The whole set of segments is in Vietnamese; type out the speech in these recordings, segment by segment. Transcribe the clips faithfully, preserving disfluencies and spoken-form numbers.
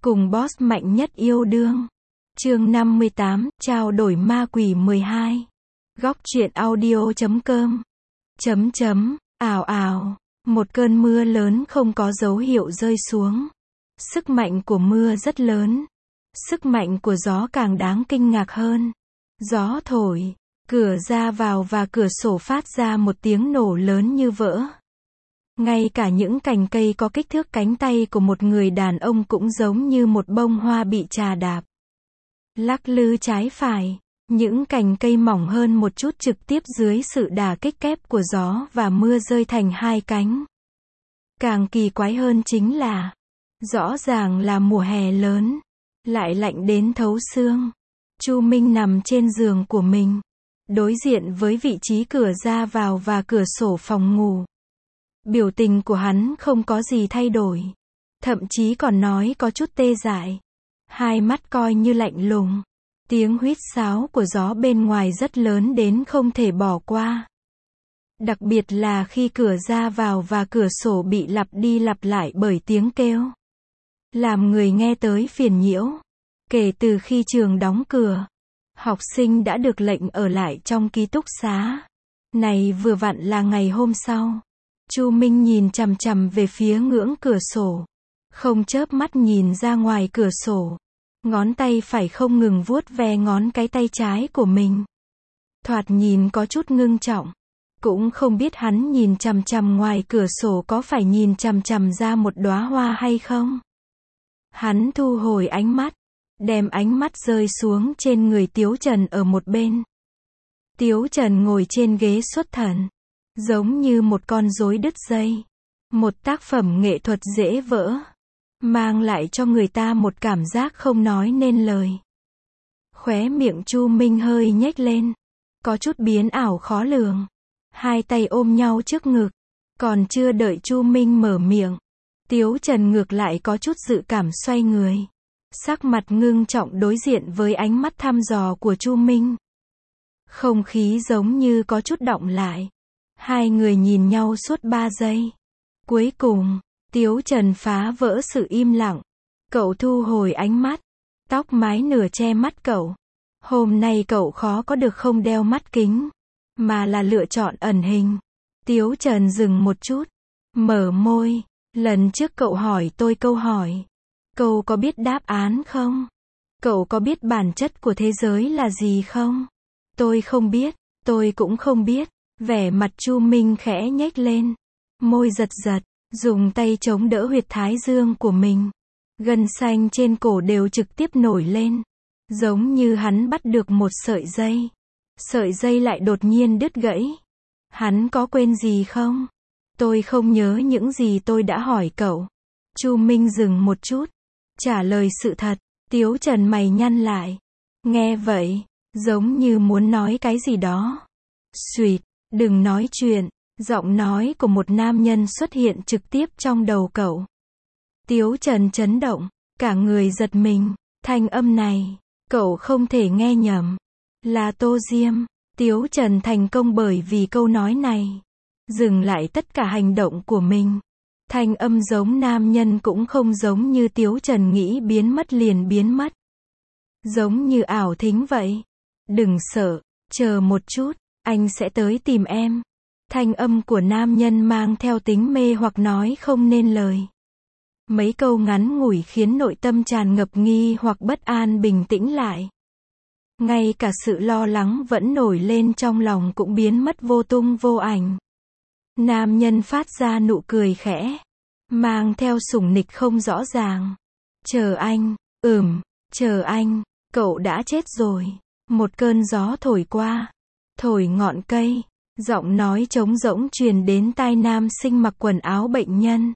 Cùng boss mạnh nhất yêu đương. Chương năm mươi tám, trao đổi ma quỷ mười hai. Góc truyện audio chấm com. Chấm chấm, ào ào. Một cơn mưa lớn không có dấu hiệu rơi xuống. Sức mạnh của mưa rất lớn. Sức mạnh của gió càng đáng kinh ngạc hơn. Gió thổi, cửa ra vào và cửa sổ phát ra một tiếng nổ lớn như vỡ. Ngay cả những cành cây có kích thước cánh tay của một người đàn ông cũng giống như một bông hoa bị trà đạp. Lắc lư trái phải, những cành cây mỏng hơn một chút trực tiếp dưới sự đả kích kép của gió và mưa rơi thành hai cánh. Càng kỳ quái hơn chính là, rõ ràng là mùa hè lớn, lại lạnh đến thấu xương. Chu Minh nằm trên giường của mình, đối diện với vị trí cửa ra vào và cửa sổ phòng ngủ. Biểu tình của hắn không có gì thay đổi, thậm chí còn nói có chút tê dại. Hai mắt coi như lạnh lùng. Tiếng huýt sáo của gió bên ngoài rất lớn đến không thể bỏ qua. Đặc biệt là khi cửa ra vào và cửa sổ bị lặp đi lặp lại bởi tiếng kêu, làm người nghe tới phiền nhiễu. Kể từ khi trường đóng cửa, học sinh đã được lệnh ở lại trong ký túc xá. Này vừa vặn là ngày hôm sau. Chu Minh nhìn chằm chằm về phía ngưỡng cửa sổ, không chớp mắt nhìn ra ngoài cửa sổ. Ngón tay phải không ngừng vuốt ve ngón cái tay trái của mình. Thoạt nhìn có chút ngưng trọng. Cũng không biết hắn nhìn chằm chằm ngoài cửa sổ có phải nhìn chằm chằm ra một đóa hoa hay không. Hắn thu hồi ánh mắt, đem ánh mắt rơi xuống trên người Tiếu Trần ở một bên. Tiếu Trần ngồi trên ghế xuất thần, giống như một con rối đứt dây. Một tác phẩm nghệ thuật dễ vỡ, mang lại cho người ta một cảm giác không nói nên lời. Khóe miệng Chu Minh hơi nhếch lên, có chút biến ảo khó lường. Hai tay ôm nhau trước ngực, còn chưa đợi Chu Minh mở miệng, Tiếu Trần ngược lại có chút dự cảm xoay người. Sắc mặt ngưng trọng đối diện với ánh mắt thăm dò của Chu Minh. Không khí giống như có chút đọng lại. Hai người nhìn nhau suốt ba giây. Cuối cùng, Tiếu Trần phá vỡ sự im lặng. Cậu thu hồi ánh mắt. Tóc mái nửa che mắt cậu. Hôm nay cậu khó có được không đeo mắt kính, mà là lựa chọn ẩn hình. Tiếu Trần dừng một chút, mở môi. Lần trước cậu hỏi tôi câu hỏi. Cậu có biết đáp án không? Cậu có biết bản chất của thế giới là gì không? Tôi không biết, tôi cũng không biết. Vẻ mặt Chu Minh khẽ nhếch lên. Môi giật giật, dùng tay chống đỡ huyệt thái dương của mình. Gân xanh trên cổ đều trực tiếp nổi lên. Giống như hắn bắt được một sợi dây. Sợi dây lại đột nhiên đứt gãy. Hắn có quên gì không? Tôi không nhớ những gì tôi đã hỏi cậu. Chu Minh dừng một chút, trả lời sự thật. Tiếu Trần mày nhăn lại. Nghe vậy, giống như muốn nói cái gì đó. Xuyệt, đừng nói chuyện. Giọng nói của một nam nhân xuất hiện trực tiếp trong đầu cậu. Tiếu Trần chấn động, cả người giật mình. Thanh âm này, cậu không thể nghe nhầm. Là Tô Diêm. Tiếu Trần thành công bởi vì câu nói này. Dừng lại tất cả hành động của mình. Thanh âm giống nam nhân cũng không giống như Tiếu Trần nghĩ biến mất liền biến mất. Giống như ảo thính vậy. Đừng sợ, chờ một chút, anh sẽ tới tìm em. Thanh âm của nam nhân mang theo tính mê hoặc nói không nên lời. Mấy câu ngắn ngủi khiến nội tâm tràn ngập nghi hoặc bất an bình tĩnh lại. Ngay cả sự lo lắng vẫn nổi lên trong lòng cũng biến mất vô tung vô ảnh. Nam nhân phát ra nụ cười khẽ, mang theo sủng nịch không rõ ràng. Chờ anh, ừm, chờ anh, cậu đã chết rồi. Một cơn gió thổi qua, thổi ngọn cây, giọng nói trống rỗng truyền đến tai nam sinh mặc quần áo bệnh nhân.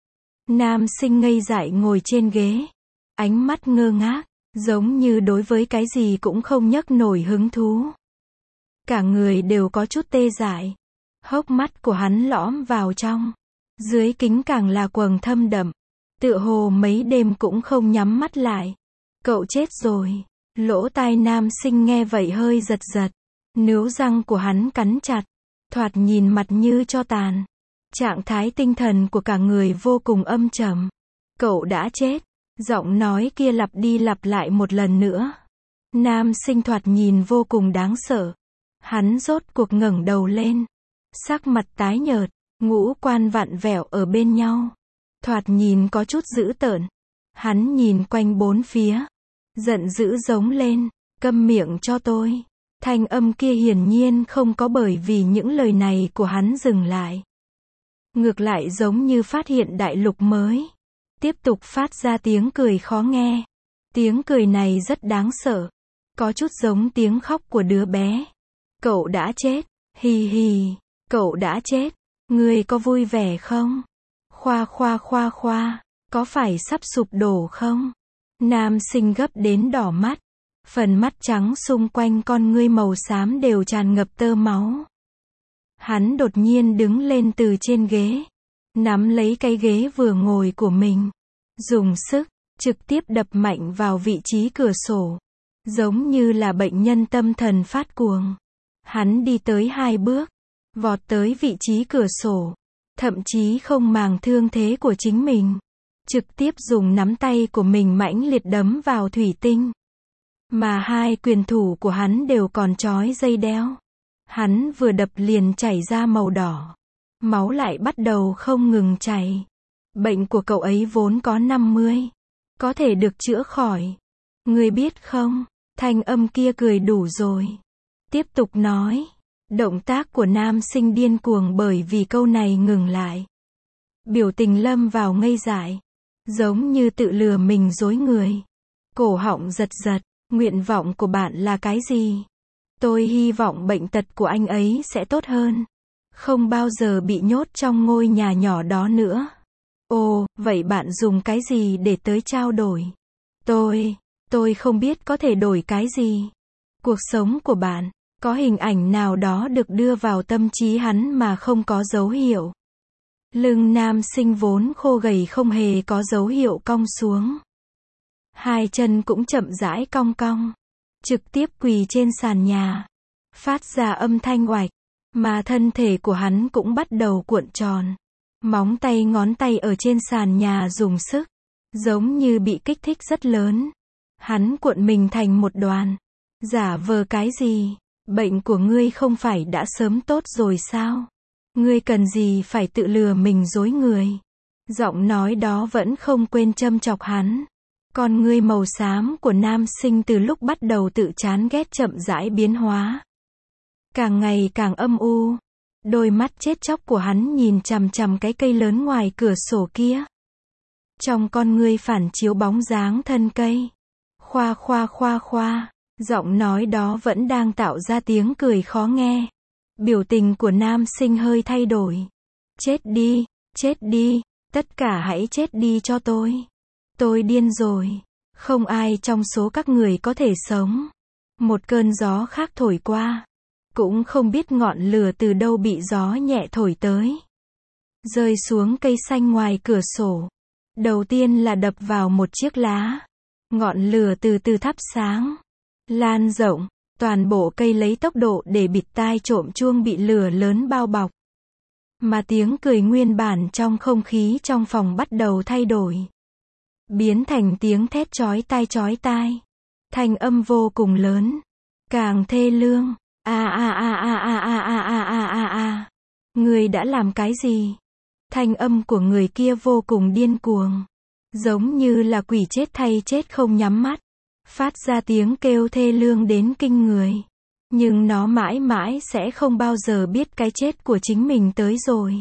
Nam sinh ngây dại ngồi trên ghế, ánh mắt ngơ ngác, giống như đối với cái gì cũng không nhấc nổi hứng thú. Cả người đều có chút tê dại. Hốc mắt của hắn lõm vào trong. Dưới kính càng là quầng thâm đậm. Tựa hồ mấy đêm cũng không nhắm mắt lại. Cậu chết rồi. Lỗ tai nam sinh nghe vậy hơi giật giật. Níu răng của hắn cắn chặt. Thoạt nhìn mặt như tro tàn. Trạng thái tinh thần của cả người vô cùng âm trầm. Cậu đã chết. Giọng nói kia lặp đi lặp lại một lần nữa. Nam sinh thoạt nhìn vô cùng đáng sợ. Hắn rốt cuộc ngẩng đầu lên. Sắc mặt tái nhợt, ngũ quan vặn vẹo ở bên nhau. Thoạt nhìn có chút dữ tợn. Hắn nhìn quanh bốn phía. Giận dữ giống lên. Câm miệng cho tôi. Thanh âm kia hiển nhiên không có bởi vì những lời này của hắn dừng lại. Ngược lại giống như phát hiện đại lục mới. Tiếp tục phát ra tiếng cười khó nghe. Tiếng cười này rất đáng sợ. Có chút giống tiếng khóc của đứa bé. Cậu đã chết. Hì hì. Cậu đã chết. Ngươi có vui vẻ không? Khoa khoa khoa khoa. Có phải sắp sụp đổ không? Nam sinh gấp đến đỏ mắt. Phần mắt trắng xung quanh con ngươi màu xám đều tràn ngập tơ máu. Hắn đột nhiên đứng lên từ trên ghế. Nắm lấy cái ghế vừa ngồi của mình. Dùng sức, trực tiếp đập mạnh vào vị trí cửa sổ. Giống như là bệnh nhân tâm thần phát cuồng. Hắn đi tới hai bước. Vọt tới vị trí cửa sổ. Thậm chí không màng thương thế của chính mình. Trực tiếp dùng nắm tay của mình mãnh liệt đấm vào thủy tinh. Mà hai quyền thủ của hắn đều còn trói dây đeo. Hắn vừa đập liền chảy ra màu đỏ. Máu lại bắt đầu không ngừng chảy. Bệnh của cậu ấy vốn có năm mươi. Có thể được chữa khỏi. Ngươi biết không, thanh âm kia cười đủ rồi. Tiếp tục nói. Động tác của nam sinh điên cuồng bởi vì câu này ngừng lại. Biểu tình lâm vào ngây dại. Giống như tự lừa mình dối người. Cổ họng giật giật. Nguyện vọng của bạn là cái gì? Tôi hy vọng bệnh tật của anh ấy sẽ tốt hơn. Không bao giờ bị nhốt trong ngôi nhà nhỏ đó nữa. Ồ, vậy bạn dùng cái gì để tới trao đổi? Tôi, tôi không biết có thể đổi cái gì. Cuộc sống của bạn, có hình ảnh nào đó được đưa vào tâm trí hắn mà không có dấu hiệu. Lưng nam sinh vốn khô gầy không hề có dấu hiệu cong xuống. Hai chân cũng chậm rãi cong cong. Trực tiếp quỳ trên sàn nhà. Phát ra âm thanh oạch. Mà thân thể của hắn cũng bắt đầu cuộn tròn. Móng tay ngón tay ở trên sàn nhà dùng sức. Giống như bị kích thích rất lớn. Hắn cuộn mình thành một đoàn. Giả vờ cái gì? Bệnh của ngươi không phải đã sớm tốt rồi sao? Ngươi cần gì phải tự lừa mình dối người? Giọng nói đó vẫn không quên châm chọc hắn. Con ngươi màu xám của nam sinh từ lúc bắt đầu tự chán ghét chậm rãi biến hóa. Càng ngày càng âm u. Đôi mắt chết chóc của hắn nhìn chằm chằm cái cây lớn ngoài cửa sổ kia. Trong con ngươi phản chiếu bóng dáng thân cây. Khoa khoa khoa khoa. Giọng nói đó vẫn đang tạo ra tiếng cười khó nghe. Biểu tình của nam sinh hơi thay đổi. Chết đi, chết đi, tất cả hãy chết đi cho tôi. Tôi điên rồi. Không ai trong số các người có thể sống. Một cơn gió khác thổi qua. Cũng không biết ngọn lửa từ đâu bị gió nhẹ thổi tới. Rơi xuống cây xanh ngoài cửa sổ. Đầu tiên là đập vào một chiếc lá. Ngọn lửa từ từ thắp sáng. Lan rộng. Toàn bộ cây lấy tốc độ để bịt tai trộm chuông bị lửa lớn bao bọc. Mà tiếng cười nguyên bản trong không khí trong phòng bắt đầu thay đổi. Biến thành tiếng thét chói tai chói tai. Thanh âm vô cùng lớn. Càng thê lương. A a a a a a a a a a a. Người đã làm cái gì? Thanh âm của người kia vô cùng điên cuồng. Giống như là quỷ chết thay chết không nhắm mắt. Phát ra tiếng kêu thê lương đến kinh người. Nhưng nó mãi mãi sẽ không bao giờ biết cái chết của chính mình tới rồi.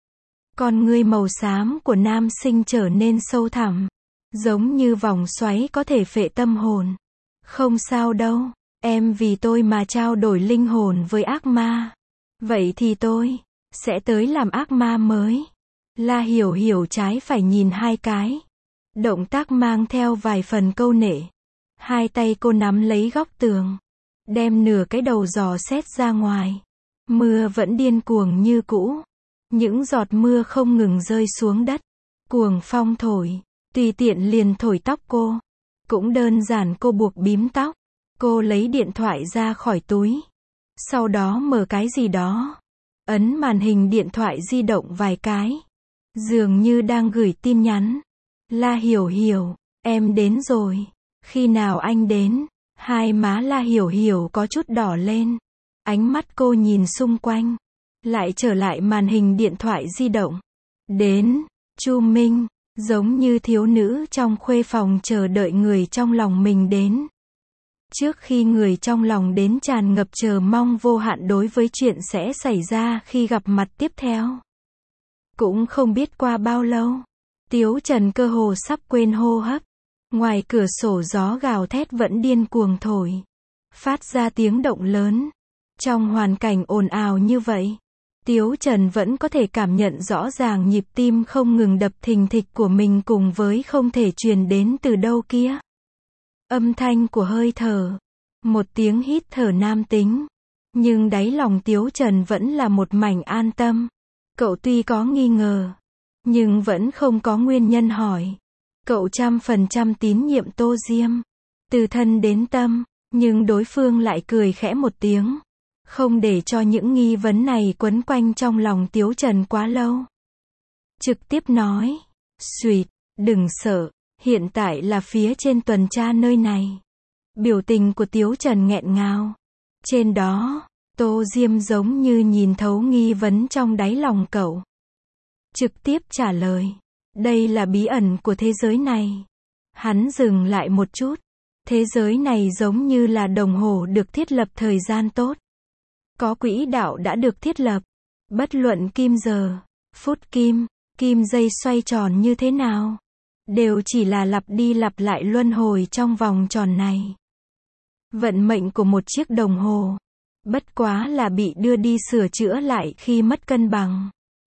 Con ngươi màu xám của nam sinh trở nên sâu thẳm. Giống như vòng xoáy có thể phệ tâm hồn. Không sao đâu, em vì tôi mà trao đổi linh hồn với ác ma. Vậy thì tôi sẽ tới làm ác ma mới. La Hiểu Hiểu trái phải nhìn hai cái. Động tác mang theo vài phần câu nệ. Hai tay cô nắm lấy góc tường. Đem nửa cái đầu dò xét ra ngoài. Mưa vẫn điên cuồng như cũ. Những giọt mưa không ngừng rơi xuống đất. Cuồng phong thổi. Tùy tiện liền thổi tóc cô. Cũng đơn giản cô buộc bím tóc. Cô lấy điện thoại ra khỏi túi. Sau đó mở cái gì đó. Ấn màn hình điện thoại di động vài cái. Dường như đang gửi tin nhắn. La Hiểu Hiểu, Em đến rồi. Khi nào anh đến? Hai má La Hiểu Hiểu có chút đỏ lên. Ánh mắt cô nhìn xung quanh. Lại trở lại màn hình điện thoại di động. Đến. Chu Minh. Giống như thiếu nữ trong khuê phòng chờ đợi người trong lòng mình đến. Trước khi người trong lòng đến tràn ngập chờ mong vô hạn đối với chuyện sẽ xảy ra khi gặp mặt tiếp theo. Cũng không biết qua bao lâu. Tiếu Trần cơ hồ sắp quên hô hấp. Ngoài cửa sổ gió gào thét vẫn điên cuồng thổi. Phát ra tiếng động lớn. Trong hoàn cảnh ồn ào như vậy, Tiếu Trần vẫn có thể cảm nhận rõ ràng nhịp tim không ngừng đập thình thịch của mình cùng với không thể truyền đến từ đâu kia. Âm thanh của hơi thở. Một tiếng hít thở nam tính. Nhưng đáy lòng Tiếu Trần vẫn là một mảnh an tâm. Cậu tuy có nghi ngờ, nhưng vẫn không có nguyên nhân hỏi. Cậu trăm phần trăm tín nhiệm Tô Diêm. Từ thân đến tâm, nhưng đối phương lại cười khẽ một tiếng. Không để cho những nghi vấn này quấn quanh trong lòng Tiếu Trần quá lâu. Trực tiếp nói. Xuyệt, đừng sợ, hiện tại là phía trên tuần tra nơi này. Biểu tình của Tiếu Trần nghẹn ngào. Trên đó, Tô Diêm giống như nhìn thấu nghi vấn trong đáy lòng cậu. Trực tiếp trả lời. Đây là bí ẩn của thế giới này. Hắn dừng lại một chút. Thế giới này giống như là đồng hồ được thiết lập thời gian tốt. Có quỹ đạo đã được thiết lập. Bất luận kim giờ, phút kim, kim giây xoay tròn như thế nào, đều chỉ là lặp đi lặp lại luân hồi trong vòng tròn này. Vận mệnh của một chiếc đồng hồ, bất quá là bị đưa đi sửa chữa lại khi mất cân bằng.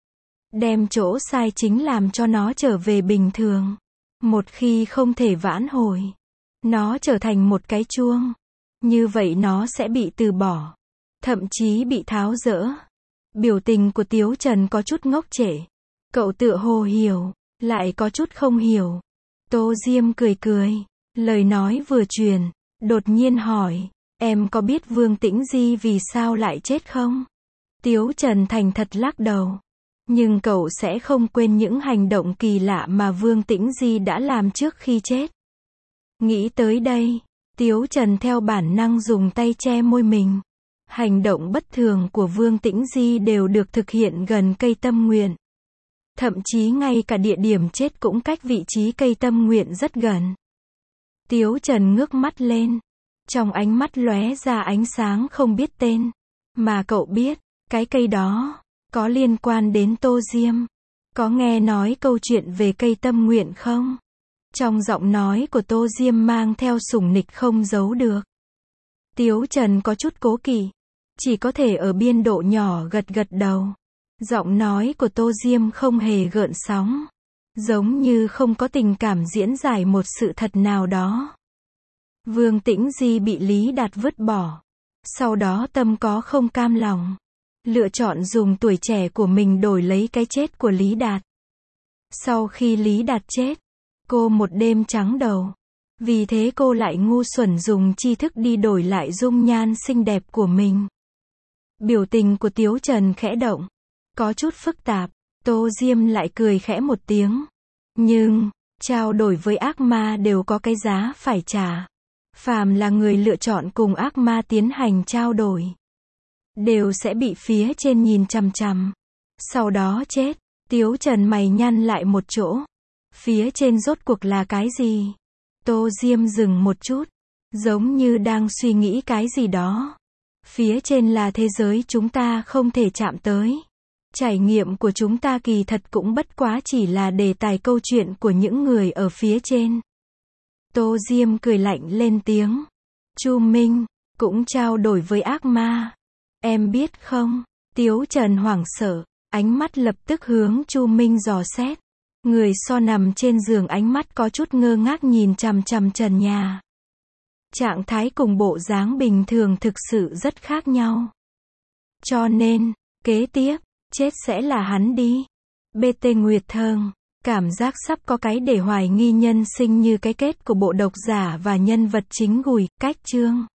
Đem chỗ sai chính làm cho nó trở về bình thường. Một khi không thể vãn hồi, nó trở thành một cái chuông. Như vậy nó sẽ bị từ bỏ. Thậm chí bị tháo dỡ. Biểu tình của Tiếu Trần có chút ngốc trệ. Cậu tựa hồ hiểu, lại có chút không hiểu. Tô Diêm cười cười. Lời nói vừa truyền, đột nhiên hỏi. Em có biết Vương Tĩnh Di vì sao lại chết không? Tiếu Trần thành thật lắc đầu. Nhưng cậu sẽ không quên những hành động kỳ lạ mà Vương Tĩnh Di đã làm trước khi chết. Nghĩ tới đây, Tiếu Trần theo bản năng dùng tay che môi mình. Hành động bất thường của Vương Tĩnh Di đều được thực hiện gần cây tâm nguyện. Thậm chí ngay cả địa điểm chết cũng cách vị trí cây tâm nguyện rất gần. Tiếu Trần ngước mắt lên. Trong ánh mắt lóe ra ánh sáng không biết tên. Mà cậu biết, cái cây đó có liên quan đến Tô Diêm. Có nghe nói câu chuyện về cây tâm nguyện không? Trong giọng nói của Tô Diêm mang theo sủng nịch không giấu được. Tiếu Trần có chút cố kỵ. Chỉ có thể ở biên độ nhỏ gật gật đầu. Giọng nói của Tô Diêm không hề gợn sóng. Giống như không có tình cảm diễn giải một sự thật nào đó. Vương Tĩnh Di bị Lý Đạt vứt bỏ. Sau đó tâm có không cam lòng. Lựa chọn dùng tuổi trẻ của mình đổi lấy cái chết của Lý Đạt. Sau khi Lý Đạt chết, cô một đêm trắng đầu. Vì thế cô lại ngu xuẩn dùng tri thức đi đổi lại dung nhan xinh đẹp của mình. Biểu tình của Tiếu Trần khẽ động. Có chút phức tạp. Tô Diêm lại cười khẽ một tiếng. Nhưng, trao đổi với ác ma đều có cái giá phải trả. Phàm là người lựa chọn cùng ác ma tiến hành trao đổi, đều sẽ bị phía trên nhìn chằm chằm. Sau đó chết. Tiếu Trần mày nhăn lại một chỗ. Phía trên rốt cuộc là cái gì? Tô Diêm dừng một chút. Giống như đang suy nghĩ cái gì đó. Phía trên là thế giới chúng ta không thể chạm tới. Trải nghiệm của chúng ta kỳ thật cũng bất quá chỉ là đề tài câu chuyện của những người ở phía trên. Tô Diêm cười lạnh lên tiếng. Chu Minh, cũng trao đổi với ác ma. Em biết không? Tiếu Trần hoảng sợ. Ánh mắt lập tức hướng Chu Minh dò xét. Người so nằm trên giường ánh mắt có chút ngơ ngác nhìn chằm chằm trần nhà. Trạng thái cùng bộ dáng bình thường thực sự rất khác nhau. Cho nên, kế tiếp, chết sẽ là hắn đi. bê tê Nguyệt Thơm, cảm giác sắp có cái để hoài nghi nhân sinh như cái kết của bộ độc giả và nhân vật chính Gùi, Cách Chương.